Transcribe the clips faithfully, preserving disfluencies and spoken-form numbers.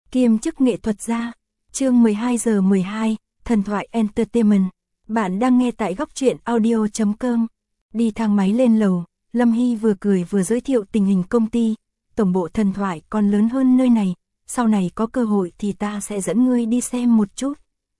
kiêm chức nghệ thuật gia. Chương mười hai giờ mười hai, Thần thoại Entertainment. Bạn đang nghe tại góc truyện audio chấm com. Đi thang máy lên lầu, Lâm Hy vừa cười vừa giới thiệu tình hình công ty. Tổng bộ Thần thoại còn lớn hơn nơi này, sau này có cơ hội thì ta sẽ dẫn ngươi đi xem một chút.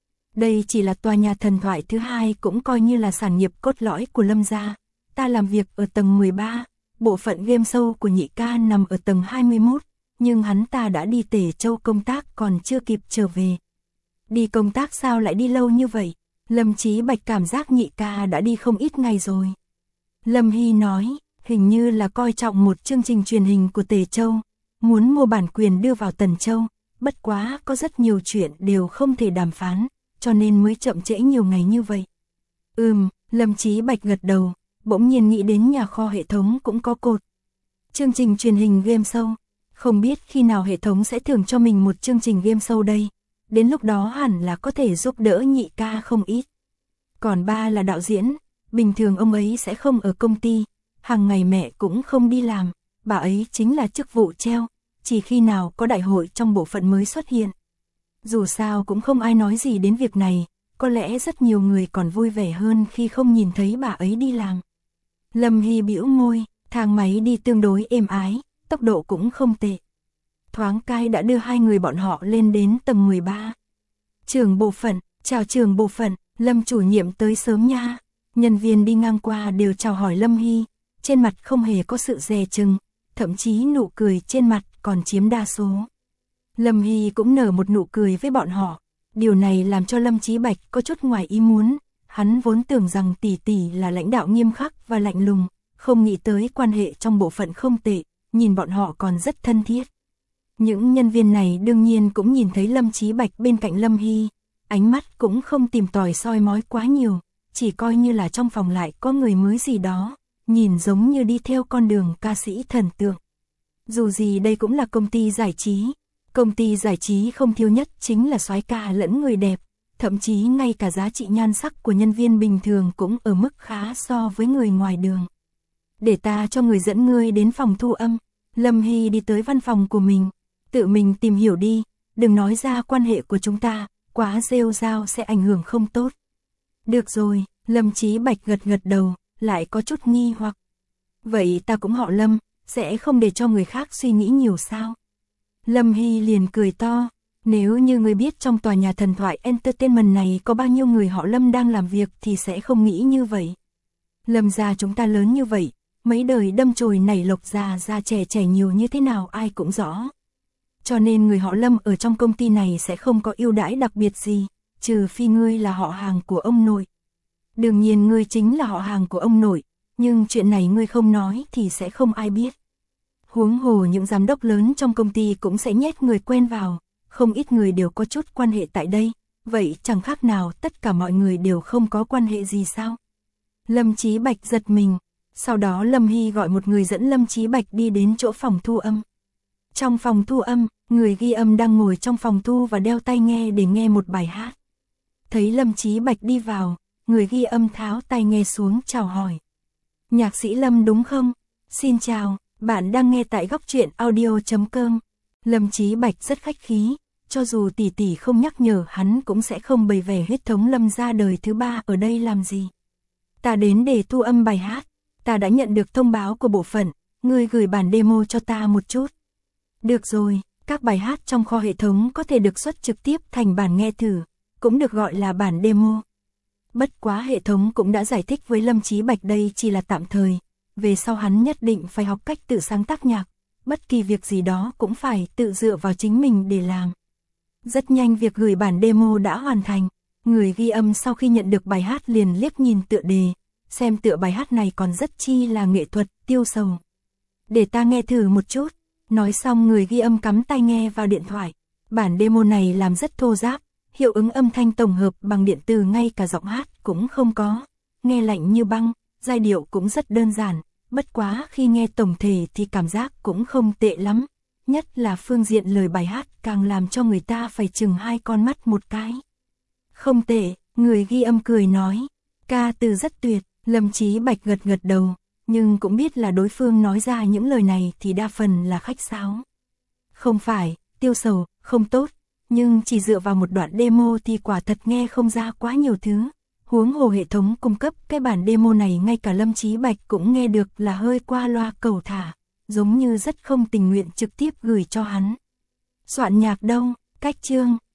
Đây chỉ là tòa nhà thần thoại thứ hai, cũng coi như là sản nghiệp cốt lõi của Lâm gia. Ta làm việc ở tầng mười ba, bộ phận game show của nhị ca nằm ở tầng hai mươi mốt, nhưng hắn ta đã đi Tề Châu công tác còn chưa kịp trở về. Đi công tác sao lại đi lâu như vậy? Lâm Chí Bạch cảm giác nhị ca đã đi không ít ngày rồi. Lâm Hy nói, hình như là coi trọng một chương trình truyền hình của Tề Châu, muốn mua bản quyền đưa vào Tần Châu, bất quá có rất nhiều chuyện đều không thể đàm phán, cho nên mới chậm trễ nhiều ngày như vậy. Ừm, Lâm Chí Bạch gật đầu, bỗng nhiên nghĩ đến nhà kho hệ thống cũng có cột. Chương trình truyền hình game show, không biết khi nào hệ thống sẽ thưởng cho mình một chương trình game show đây, đến lúc đó hẳn là có thể giúp đỡ nhị ca không ít. Còn ba là đạo diễn, bình thường ông ấy sẽ không ở công ty, hàng ngày mẹ cũng không đi làm, bà ấy chính là chức vụ treo, chỉ khi nào có đại hội trong bộ phận mới xuất hiện. Dù sao cũng không ai nói gì đến việc này, có lẽ rất nhiều người còn vui vẻ hơn khi không nhìn thấy bà ấy đi làm. Lâm Hy bĩu môi, thang máy đi tương đối êm ái, tốc độ cũng không tệ. Thoáng cái đã đưa hai người bọn họ lên đến tầng mười ba. Trưởng bộ phận, chào trưởng bộ phận, Lâm chủ nhiệm tới sớm nha. Nhân viên đi ngang qua đều chào hỏi Lâm Hy, trên mặt không hề có sự dè chừng, thậm chí nụ cười trên mặt còn chiếm đa số. Lâm Hy cũng nở một nụ cười với bọn họ, điều này làm cho Lâm Chí Bạch có chút ngoài ý muốn, hắn vốn tưởng rằng tỷ tỷ là lãnh đạo nghiêm khắc và lạnh lùng, không nghĩ tới quan hệ trong bộ phận không tệ, nhìn bọn họ còn rất thân thiết. Những nhân viên này đương nhiên cũng nhìn thấy Lâm Chí Bạch bên cạnh Lâm Hy, ánh mắt cũng không tìm tòi soi mói quá nhiều, chỉ coi như là trong phòng lại có người mới gì đó, nhìn giống như đi theo con đường ca sĩ thần tượng. Dù gì đây cũng là công ty giải trí, công ty giải trí không thiếu nhất chính là soái ca lẫn người đẹp, thậm chí ngay cả giá trị nhan sắc của nhân viên bình thường cũng ở mức khá so với người ngoài đường. Để ta cho người dẫn ngươi đến phòng thu âm. Lâm Hy đi tới văn phòng của mình, tự mình tìm hiểu đi, đừng nói ra quan hệ của chúng ta, quá rêu rao sẽ ảnh hưởng không tốt. Được rồi, Lâm Chí Bạch gật gật đầu, lại có chút nghi hoặc. Vậy ta cũng họ Lâm, sẽ không để cho người khác suy nghĩ nhiều sao? Lâm Hy liền cười to, nếu như người biết trong tòa nhà thần thoại Entertainment này có bao nhiêu người họ Lâm đang làm việc thì sẽ không nghĩ như vậy. Lâm gia chúng ta lớn như vậy, mấy đời đâm chồi nảy lộc già già trẻ trẻ nhiều như thế nào ai cũng rõ. Cho nên người họ Lâm ở trong công ty này sẽ không có ưu đãi đặc biệt gì, trừ phi ngươi là họ hàng của ông nội. Đương nhiên ngươi chính là họ hàng của ông nội, nhưng chuyện này ngươi không nói thì sẽ không ai biết. Huống hồ những giám đốc lớn trong công ty cũng sẽ nhét người quen vào, không ít người đều có chút quan hệ tại đây, vậy chẳng khác nào tất cả mọi người đều không có quan hệ gì sao? Lâm Chí Bạch giật mình, sau đó Lâm Hy gọi một người dẫn Lâm Chí Bạch đi đến chỗ phòng thu âm. Trong phòng thu âm, người ghi âm đang ngồi trong phòng thu và đeo tai nghe để nghe một bài hát. Thấy Lâm Chí Bạch đi vào, người ghi âm tháo tai nghe xuống chào hỏi. Nhạc sĩ Lâm đúng không? Xin chào, bạn đang nghe tại góc truyện audio chấm com. Lâm Chí Bạch rất khách khí, cho dù tỷ tỷ không nhắc nhở hắn cũng sẽ không bày vẽ huyết thống Lâm gia đời thứ ba ở đây làm gì. Ta đến để thu âm bài hát, ta đã nhận được thông báo của bộ phận, ngươi gửi bản demo cho ta một chút. Được rồi, các bài hát trong kho hệ thống có thể được xuất trực tiếp thành bản nghe thử, cũng được gọi là bản demo. Bất quá hệ thống cũng đã giải thích với Lâm Chí Bạch đây chỉ là tạm thời, về sau hắn nhất định phải học cách tự sáng tác nhạc, bất kỳ việc gì đó cũng phải tự dựa vào chính mình để làm. Rất nhanh việc gửi bản demo đã hoàn thành, người ghi âm sau khi nhận được bài hát liền liếc nhìn tựa đề, xem tựa bài hát này còn rất chi là nghệ thuật, tiêu sầu. Để ta nghe thử một chút. Nói xong người ghi âm cắm tai nghe vào điện thoại. Bản demo này làm rất thô ráp, hiệu ứng âm thanh tổng hợp bằng điện từ ngay cả giọng hát cũng không có. Nghe lạnh như băng, giai điệu cũng rất đơn giản, bất quá khi nghe tổng thể thì cảm giác cũng không tệ lắm. Nhất là phương diện lời bài hát càng làm cho người ta phải chừng hai con mắt một cái. Không tệ, người ghi âm cười nói. Ca từ rất tuyệt, Lâm Chí Bạch gật gật đầu. Nhưng cũng biết là đối phương nói ra những lời này thì đa phần là khách sáo. Không phải, tiêu sầu, không tốt, nhưng chỉ dựa vào một đoạn demo thì quả thật nghe không ra quá nhiều thứ. Huống hồ hệ thống cung cấp cái bản demo này ngay cả Lâm Chí Bạch cũng nghe được là hơi qua loa cầu thả, giống như rất không tình nguyện trực tiếp gửi cho hắn. Soạn nhạc đâu, cách chương.